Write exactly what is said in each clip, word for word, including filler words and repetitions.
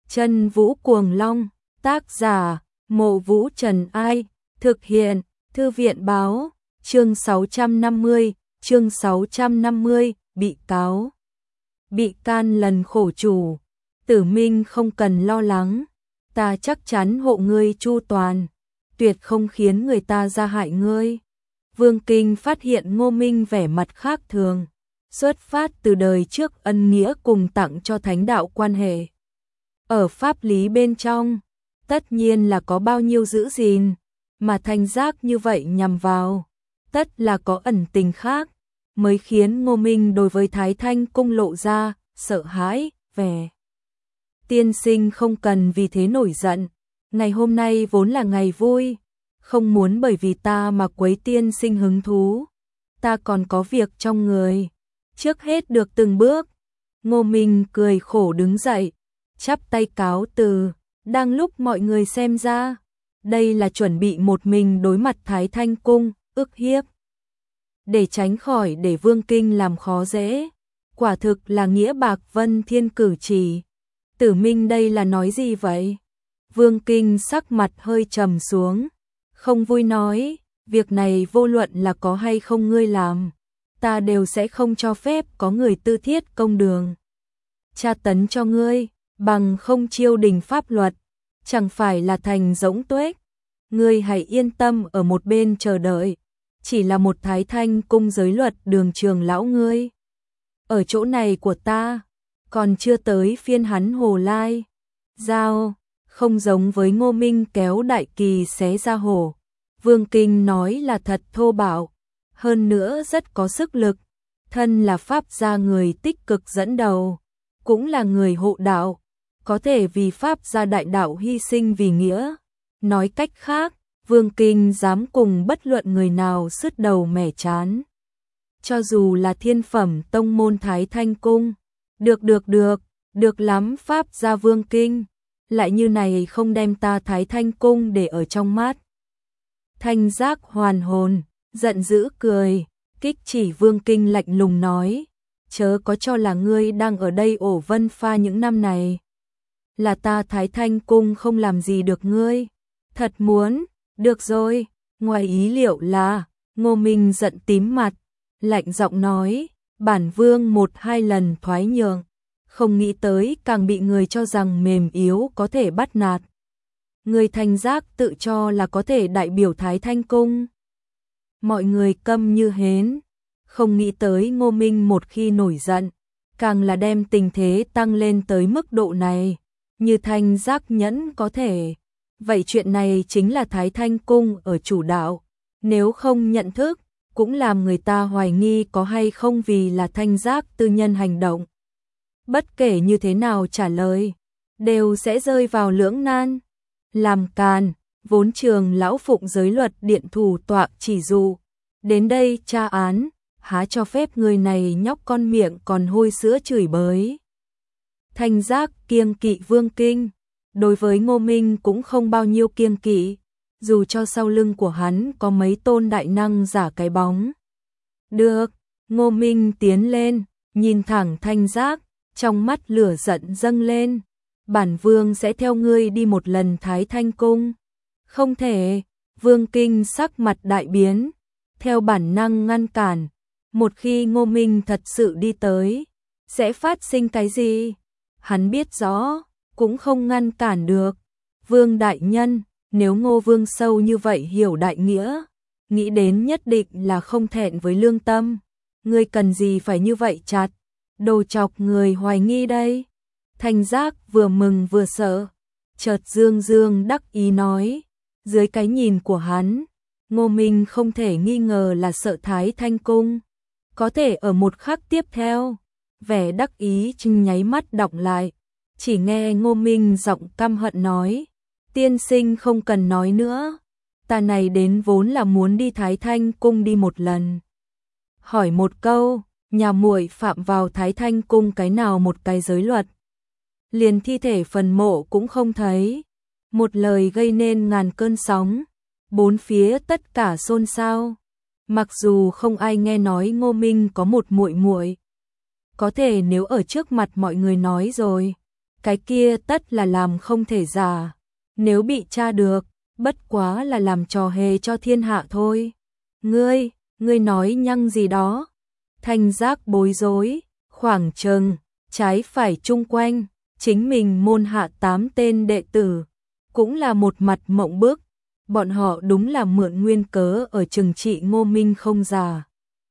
Chân Vũ Cuồng Long, tác giả, Mộ Vũ Trần Ai, thực hiện, Thư viện Báo, chương sáu trăm năm mươi, chương sáu trăm năm mươi, bị cáo. Bị can lần khổ chủ, Tử Minh không cần lo lắng, ta chắc chắn hộ ngươi chu toàn, tuyệt không khiến người ta ra hại ngươi. Vương Kinh phát hiện Ngô Minh vẻ mặt khác thường, xuất phát từ đời trước ân nghĩa cùng tặng cho thánh đạo quan hệ. Ở pháp lý bên trong, tất nhiên là có bao nhiêu giữ gìn, mà Thanh Giác như vậy nhằm vào, tất là có ẩn tình khác, mới khiến Ngô Minh đối với Thái Thanh Cung lộ ra sợ hãi, vẻ. Tiên sinh không cần vì thế nổi giận, ngày hôm nay vốn là ngày vui, không muốn bởi vì ta mà quấy tiên sinh hứng thú, ta còn có việc trong người, trước hết được từng bước. Ngô Minh cười khổ đứng dậy, chắp tay cáo từ, đang lúc mọi người xem ra, đây là chuẩn bị một mình đối mặt Thái Thanh Cung, ức hiếp. Để tránh khỏi để Vương Kinh làm khó dễ, quả thực là nghĩa bạc vân thiên cử chỉ. Tử Minh đây là nói gì vậy? Vương Kinh sắc mặt hơi trầm xuống, không vui nói, việc này vô luận là có hay không ngươi làm, ta đều sẽ không cho phép có người tư thiết công đường tra tấn cho ngươi, bằng không chiêu đình pháp luật, chẳng phải là thành rỗng tuếch. Ngươi hãy yên tâm ở một bên chờ đợi, chỉ là một Thái Thanh Cung giới luật đường trường lão ngươi. Ở chỗ này của ta, còn chưa tới phiên hắn hồ lai. Giao, không giống với Ngô Minh kéo đại kỳ xé ra hổ. Vương Kinh nói là thật thô bạo, hơn nữa rất có sức lực, thân là pháp gia người tích cực dẫn đầu, cũng là người hộ đạo, có thể vì pháp gia đại đạo hy sinh vì nghĩa. Nói cách khác, Vương Kinh dám cùng bất luận người nào sứt đầu mẻ chán. Cho dù là thiên phẩm tông môn Thái Thanh Cung, được được được, được lắm pháp gia Vương Kinh, lại như này không đem ta Thái Thanh Cung để ở trong mắt. Thanh Giác hoàn hồn, giận dữ cười, kích chỉ Vương Kinh lạnh lùng nói, chớ có cho là ngươi đang ở đây ổ vân pha những năm này. Là ta Thái Thanh Cung không làm gì được ngươi, thật muốn, được rồi, ngoài ý liệu là, Ngô Minh giận tím mặt, lạnh giọng nói, bản vương một hai lần thoái nhượng, không nghĩ tới càng bị người cho rằng mềm yếu có thể bắt nạt. Người Thanh Giác tự cho là có thể đại biểu Thái Thanh Cung. Mọi người câm như hến, không nghĩ tới Ngô Minh một khi nổi giận, càng là đem tình thế tăng lên tới mức độ này, như Thanh Giác nhẫn có thể. Vậy chuyện này chính là Thái Thanh Cung ở chủ đạo, nếu không nhận thức, cũng làm người ta hoài nghi có hay không vì là Thanh Giác tư nhân hành động. Bất kể như thế nào trả lời, đều sẽ rơi vào lưỡng nan. Làm càn, vốn trường lão phụng giới luật điện thủ tọa chỉ dụ, đến đây tra án, há cho phép người này nhóc con miệng còn hôi sữa chửi bới. Thanh Giác kiêng kỵ Vương Kinh, đối với Ngô Minh cũng không bao nhiêu kiêng kỵ, dù cho sau lưng của hắn có mấy tôn đại năng giả cái bóng. Được, Ngô Minh tiến lên, nhìn thẳng Thanh Giác, trong mắt lửa giận dâng lên. Bản vương sẽ theo ngươi đi một lần Thái Thanh Cung. Không thể, Vương Kinh sắc mặt đại biến, theo bản năng ngăn cản. Một khi Ngô Minh thật sự đi tới, sẽ phát sinh cái gì? Hắn biết rõ, cũng không ngăn cản được. Vương đại nhân, nếu Ngô Vương sâu như vậy hiểu đại nghĩa, nghĩ đến nhất định là không thẹn với lương tâm. Ngươi cần gì phải như vậy chặt, đồ chọc người hoài nghi đây. Thanh Giác vừa mừng vừa sợ, chợt dương dương đắc ý nói, dưới cái nhìn của hắn, Ngô Minh không thể nghi ngờ là sợ Thái Thanh Cung. Có thể ở một khắc tiếp theo, vẻ đắc ý chừng nháy mắt đọng lại, chỉ nghe Ngô Minh giọng căm hận nói, tiên sinh không cần nói nữa, ta này đến vốn là muốn đi Thái Thanh Cung đi một lần. Hỏi một câu, nhà muội phạm vào Thái Thanh Cung cái nào một cái giới luật? Liền thi thể phần mộ cũng không thấy. Một lời gây nên ngàn cơn sóng, bốn phía tất cả xôn xao. Mặc dù không ai nghe nói Ngô Minh có một muội muội, có thể nếu ở trước mặt mọi người nói rồi, cái kia tất là làm không thể giả. Nếu bị tra được, bất quá là làm trò hề cho thiên hạ thôi. Ngươi, ngươi nói nhăng gì đó? Thanh Giác bối rối, khoảng chừng, trái phải chung quanh, chính mình môn hạ tám tên đệ tử, cũng là một mặt mộng bức, bọn họ đúng là mượn nguyên cớ ở trừng trị Ngô Minh không già.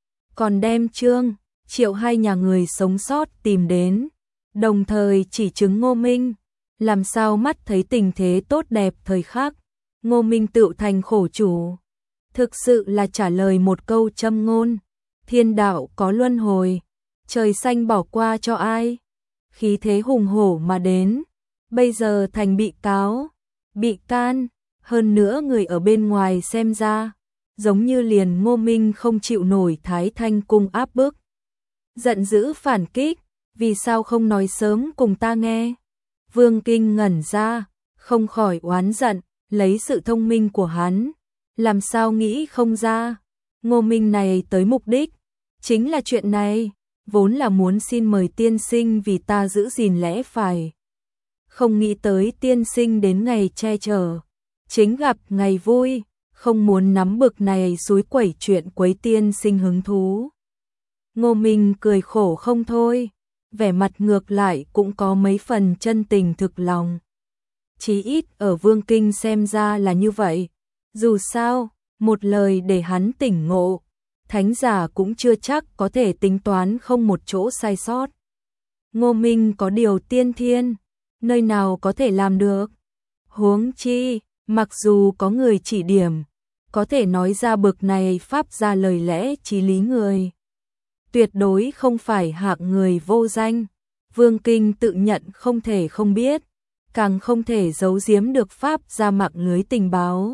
Còn đem Trương, Triệu hai nhà người sống sót tìm đến, đồng thời chỉ chứng Ngô Minh, làm sao mắt thấy tình thế tốt đẹp thời khắc, Ngô Minh tự thành khổ chủ. Thực sự là trả lời một câu châm ngôn, thiên đạo có luân hồi, trời xanh bỏ qua cho ai. Khí thế hùng hổ mà đến, bây giờ thành bị cáo, bị can, hơn nữa người ở bên ngoài xem ra, giống như liền Ngô Minh không chịu nổi Thái Thanh cung áp bức. Giận dữ phản kích, vì sao không nói sớm cùng ta nghe? Vương Kinh ngẩn ra, không khỏi oán giận, lấy sự thông minh của hắn, làm sao nghĩ không ra? Ngô Minh này tới mục đích, chính là chuyện này, vốn là muốn xin mời tiên sinh vì ta giữ gìn lẽ phải. Không nghĩ tới tiên sinh đến ngày che chở, chính gặp ngày vui, không muốn nắm bực này xúi quẩy chuyện quấy tiên sinh hứng thú. Ngô Minh cười khổ không thôi, vẻ mặt ngược lại cũng có mấy phần chân tình thực lòng. Chí ít ở Vương Kinh xem ra là như vậy, dù sao, một lời để hắn tỉnh ngộ, thánh giả cũng chưa chắc có thể tính toán không một chỗ sai sót. Ngô Minh có điều tiên thiên, nơi nào có thể làm được. Huống chi, mặc dù có người chỉ điểm, có thể nói ra bực này pháp ra lời lẽ chí lý người. Tuyệt đối không phải hạng người vô danh, Vương Kinh tự nhận không thể không biết, càng không thể giấu giếm được pháp ra mạng lưới tình báo.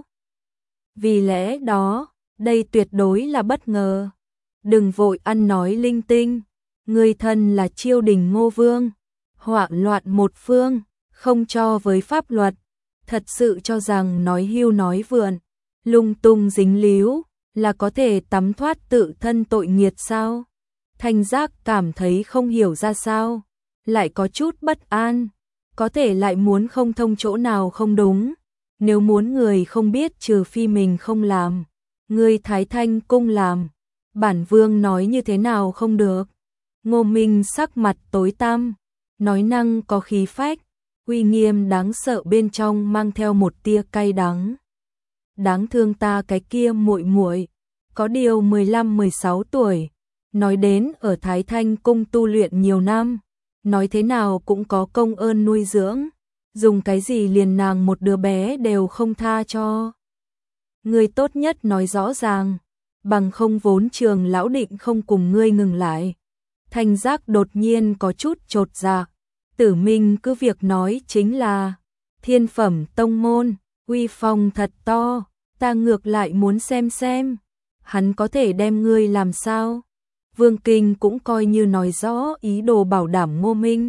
Vì lẽ đó, đây tuyệt đối là bất ngờ. Đừng vội ăn nói linh tinh, người thân là Chiêu Đình Ngô Vương, họa loạn một phương, không cho với pháp luật, thật sự cho rằng nói hưu nói vượn, lung tung dính líu, là có thể tắm thoát tự thân tội nghiệt sao? Thanh Giác cảm thấy không hiểu ra sao, lại có chút bất an, có thể lại muốn không thông chỗ nào không đúng, nếu muốn người không biết trừ phi mình không làm, người Thái Thanh cung làm, bản vương nói như thế nào không được. Ngô Minh sắc mặt tối tăm, nói năng có khí phách, uy nghiêm đáng sợ bên trong mang theo một tia cay đắng. Đáng thương ta cái kia muội muội, có điều mười lăm mười sáu tuổi, nói đến ở Thái Thanh cung tu luyện nhiều năm, nói thế nào cũng có công ơn nuôi dưỡng, dùng cái gì liền nàng một đứa bé đều không tha cho. Ngươi tốt nhất nói rõ ràng, bằng không vốn trường lão định không cùng ngươi ngừng lại. Thanh Giác đột nhiên có chút chột dạ, Tử Minh cứ việc nói chính là thiên phẩm tông môn, uy phong thật to, ta ngược lại muốn xem xem, hắn có thể đem ngươi làm sao. Vương Kinh cũng coi như nói rõ ý đồ bảo đảm Ngô Minh.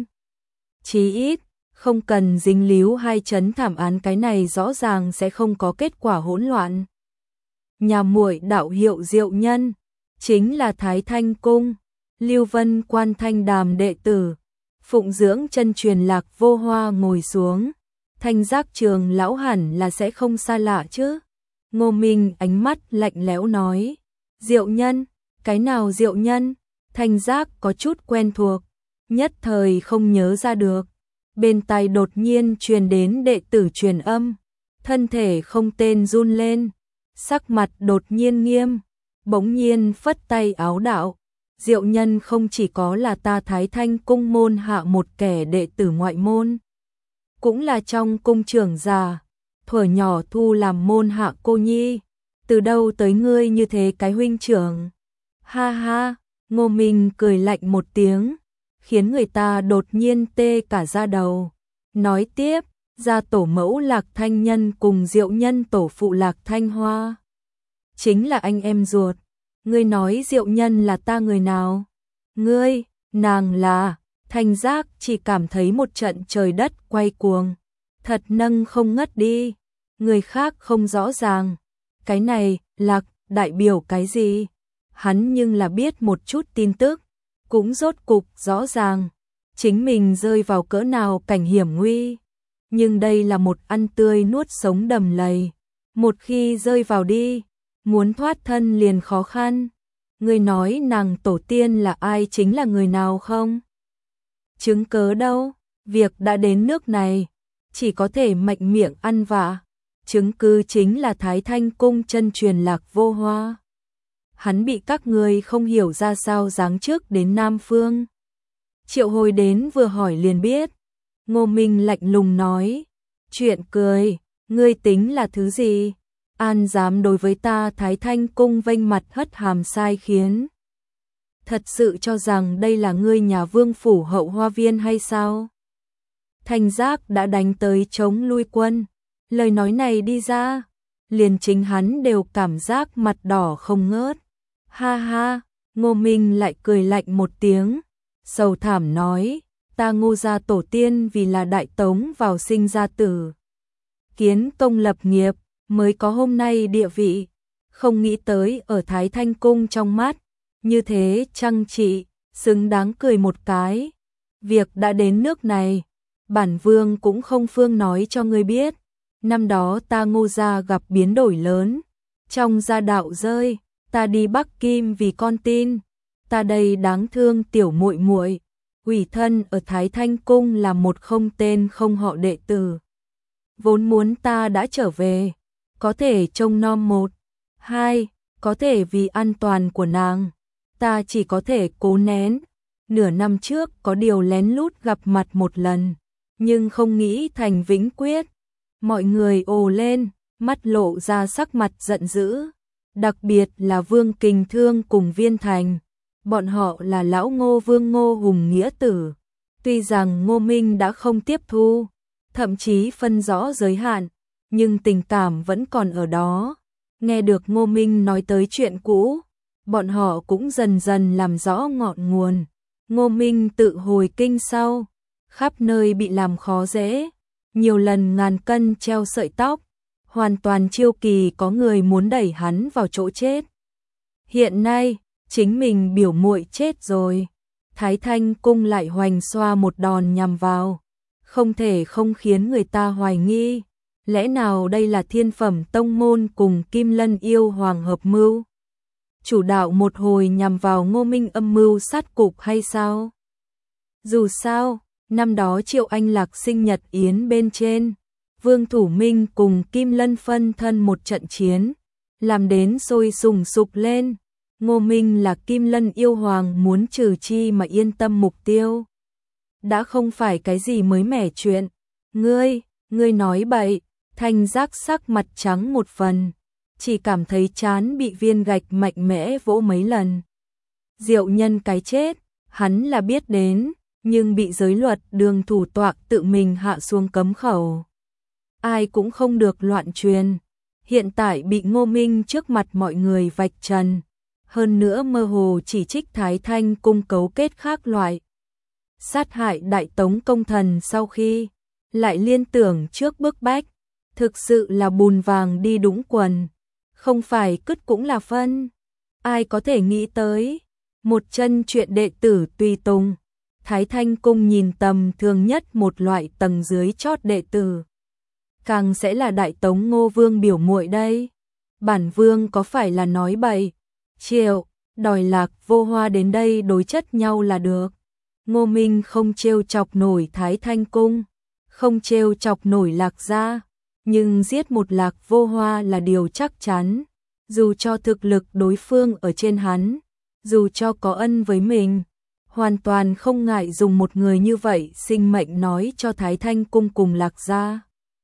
Chí ít, không cần dính líu hai chấn thảm án, cái này rõ ràng sẽ không có kết quả hỗn loạn. Nhà muội đạo hiệu Diệu Nhân, chính là Thái Thanh cung, Lưu Vân Quan Thanh Đàm đệ tử, phụng dưỡng chân truyền Lạc Vô Hoa ngồi xuống. Thanh Giác trường lão hẳn là sẽ không xa lạ chứ. Ngô Minh ánh mắt lạnh lẽo nói, Diệu Nhân, cái nào Diệu Nhân? Thanh Giác có chút quen thuộc, nhất thời không nhớ ra được. Bên tai đột nhiên truyền đến đệ tử truyền âm, thân thể không tên run lên, sắc mặt đột nhiên nghiêm, bỗng nhiên phất tay áo đạo, Diệu Nhân không chỉ có là ta Thái Thanh cung môn hạ một kẻ đệ tử ngoại môn, cũng là trong cung trưởng già, thuở nhỏ thu làm môn hạ cô nhi, từ đâu tới ngươi như thế cái huynh trưởng? Ha ha, Ngô Minh cười lạnh một tiếng, khiến người ta đột nhiên tê cả da đầu. Nói tiếp, gia tổ mẫu Lạc Thanh Nhân cùng Diệu Nhân tổ phụ Lạc Thanh Hoa, chính là anh em ruột. Ngươi nói Diệu Nhân là ta người nào? Ngươi, nàng là... Thanh Giác chỉ cảm thấy một trận trời đất quay cuồng, thật nâng không ngất đi. Người khác không rõ ràng, cái này Lạc đại biểu cái gì? Hắn nhưng là biết một chút tin tức, cũng rốt cục rõ ràng. chính mình rơi vào cỡ nào cảnh hiểm nguy. Nhưng đây là một ăn tươi nuốt sống đầm lầy. Một khi rơi vào đi, muốn thoát thân liền khó khăn. Ngươi nói nàng tổ tiên là ai, chính là người nào không? Chứng cớ đâu, việc đã đến nước này, chỉ có thể mạnh miệng ăn vạ. Chứng cứ chính là Thái Thanh cung chân truyền Lạc Vô Hoa. Hắn bị các người không hiểu ra sao giáng trước đến Nam Phương. Triệu hồi đến vừa hỏi liền biết. Ngô Minh lạnh lùng nói, chuyện cười, ngươi tính là thứ gì? An dám đối với ta Thái Thanh cung vênh mặt hất hàm sai khiến. Thật sự cho rằng đây là ngươi nhà vương phủ hậu hoa viên hay sao? Thành Giác đã đánh tới chống lui quân. Lời nói này đi ra, liền chính hắn đều cảm giác mặt đỏ không ngớt. Ha ha, Ngô Minh lại cười lạnh một tiếng, sầu thảm nói, ta Ngô gia tổ tiên vì là Đại Tống vào sinh ra tử. Kiến công lập nghiệp, mới có hôm nay địa vị, không nghĩ tới ở Thái Thanh cung trong mắt, như thế chăng trị, xứng đáng cười một cái. Việc đã đến nước này, bản vương cũng không phương nói cho ngươi biết. Năm đó ta Ngô gia gặp biến đổi lớn, trong gia đạo rơi, ta đi Bắc Kim vì con tin, ta đây đáng thương tiểu muội muội, ủy thân ở Thái Thanh cung là một không tên không họ đệ tử. Vốn muốn ta đã trở về, có thể trông nom một, hai, có thể vì an toàn của nàng, ta chỉ có thể cố nén. Nửa năm trước có điều lén lút gặp mặt một lần, nhưng không nghĩ thành vĩnh quyết. Mọi người ồ lên, mắt lộ ra sắc mặt giận dữ, đặc biệt là Vương Kình Thương cùng Viên Thành, bọn họ là lão Ngô Vương Ngô Hùng nghĩa tử. Tuy rằng Ngô Minh đã không tiếp thu, thậm chí phân rõ giới hạn, nhưng tình cảm vẫn còn ở đó. Nghe được Ngô Minh nói tới chuyện cũ, bọn họ cũng dần dần làm rõ ngọn nguồn. Ngô Minh tự hồi kinh sau, khắp nơi bị làm khó dễ, nhiều lần ngàn cân treo sợi tóc, hoàn toàn chiêu kỳ có người muốn đẩy hắn vào chỗ chết. Hiện nay, chính mình biểu muội chết rồi, Thái Thanh cung lại hoành xoa một đòn nhằm vào, không thể không khiến người ta hoài nghi, lẽ nào đây là thiên phẩm tông môn cùng Kim Lân yêu hoàng hợp mưu? Chủ đạo một hồi nhằm vào Ngô Minh âm mưu sát cục hay sao? Dù sao, năm đó Triệu Anh Lạc sinh nhật yến bên trên, Vương Thủ Minh cùng Kim Lân phân thân một trận chiến, làm đến sôi sùng sục lên. Ngô Minh là Kim Lân yêu hoàng muốn trừ chi mà yên tâm mục tiêu. Đã không phải cái gì mới mẻ chuyện. Ngươi, ngươi nói bậy. Thanh Giác sắc mặt trắng một phần, chỉ cảm thấy chán bị viên gạch mạnh mẽ vỗ mấy lần. Diệu Nhân cái chết, hắn là biết đến, nhưng bị giới luật Đường thủ tọa tự mình hạ xuống cấm khẩu. Ai cũng không được loạn truyền, hiện tại bị Ngô Minh trước mặt mọi người vạch trần, hơn nữa mơ hồ chỉ trích Thái Thanh cung cấu kết khác loại. Sát hại Đại Tống công thần sau khi, lại liên tưởng trước bức bách, thực sự là bùn vàng đi đũng quần, không phải cứt cũng là phân. Ai có thể nghĩ tới, một chân chuyện đệ tử tùy tùng, Thái Thanh cung nhìn tầm thường nhất một loại tầng dưới chót đệ tử. Càng sẽ là Đại Tống Ngô Vương biểu muội đây. Bản Vương có phải là nói bậy? Triệu, đòi Lạc Vô Hoa đến đây đối chất nhau là được. Ngô Minh không trêu chọc nổi Thái Thanh cung, không trêu chọc nổi Lạc gia, nhưng giết một Lạc Vô Hoa là điều chắc chắn. Dù cho thực lực đối phương ở trên hắn, dù cho có ân với mình, hoàn toàn không ngại dùng một người như vậy sinh mệnh nói cho Thái Thanh cung cùng Lạc gia.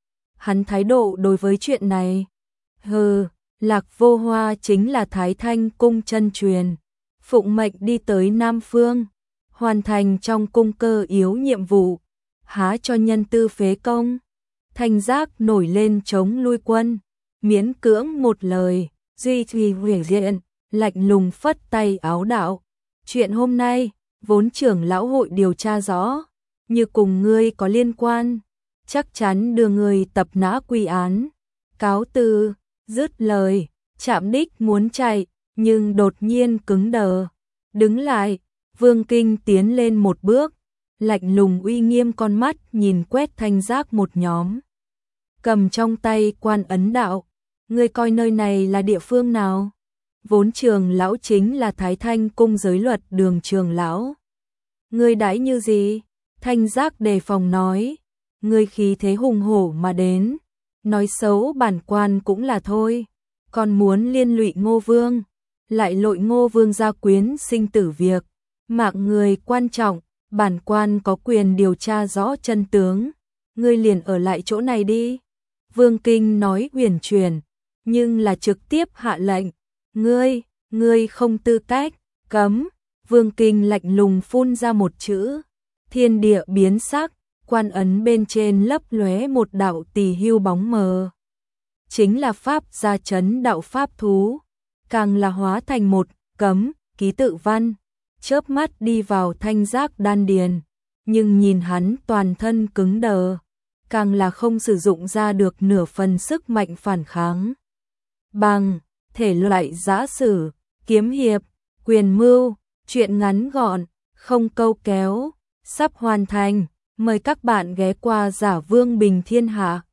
Hắn thái độ đối với chuyện này, hừ, Lạc Vô Hoa chính là Thái Thanh cung chân truyền, phụng mệnh đi tới Nam Phương, hoàn thành trong cung cơ yếu nhiệm vụ, há cho nhân tư phế công. Thanh Giác nổi lên chống lui quân, miễn cưỡng một lời, duy trì huyền diện, lạnh lùng phất tay áo đạo. Chuyện hôm nay, vốn trưởng lão hội điều tra rõ, như cùng ngươi có liên quan, chắc chắn đưa người tập nã quy án. Cáo từ, dứt lời, Trạm Đích muốn chạy, nhưng đột nhiên cứng đờ. Đứng lại, Vương Kinh tiến lên một bước, lạnh lùng uy nghiêm con mắt nhìn quét Thanh Giác một nhóm. Cầm trong tay quan ấn đạo, ngươi coi nơi này là địa phương nào? Vốn Trường lão chính là Thái Thanh cung giới luật Đường Trường lão. Ngươi đãi như gì? Thanh Giác đề phòng nói, ngươi khí thế hùng hổ mà đến, nói xấu bản quan cũng là thôi, còn muốn liên lụy Ngô Vương, lại lội Ngô Vương gia quyến sinh tử việc, mạng người quan trọng, bản quan có quyền điều tra rõ chân tướng, ngươi liền ở lại chỗ này đi. Vương Kinh nói uyển chuyển, nhưng là trực tiếp hạ lệnh, ngươi, ngươi không tư cách, cấm. Vương Kinh lạnh lùng phun ra một chữ, thiên địa biến sắc, quan ấn bên trên lấp lóe một đạo tỳ hưu bóng mờ. Chính là pháp gia chấn đạo pháp thú, càng là hóa thành một cấm ký tự văn, chớp mắt đi vào Thanh Giác đan điền, nhưng nhìn hắn toàn thân cứng đờ, càng là không sử dụng ra được nửa phần sức mạnh phản kháng. Bằng thể loại giã sử, kiếm hiệp, quyền mưu, chuyện ngắn gọn, không câu kéo, sắp hoàn thành, mời các bạn ghé qua Giả Vương Bình Thiên Hạ.